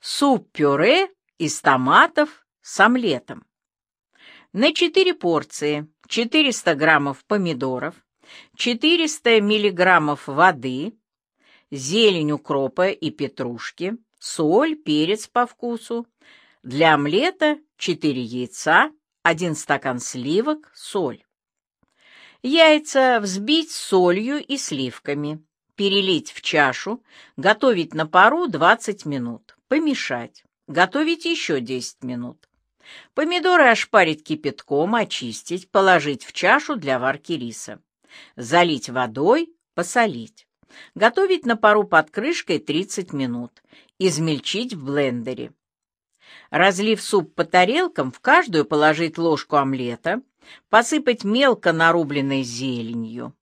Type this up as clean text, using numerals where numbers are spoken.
Суп-пюре из томатов с омлетом. На 4 порции 400 граммов помидоров, 400 миллиграммов воды, зелень укропа и петрушки, соль, перец по вкусу. Для омлета 4 яйца, 1 стакан сливок, соль. Яйца взбить с солью и сливками, перелить в чашу, готовить на пару 20 минут, помешать, готовить еще 10 минут. Помидоры ошпарить кипятком, очистить, положить в чашу для варки риса. Залить водой, посолить. Готовить на пару под крышкой 30 минут. Измельчить в блендере. Разлив суп по тарелкам, в каждую положить ложку омлета, посыпать мелко нарубленной зеленью.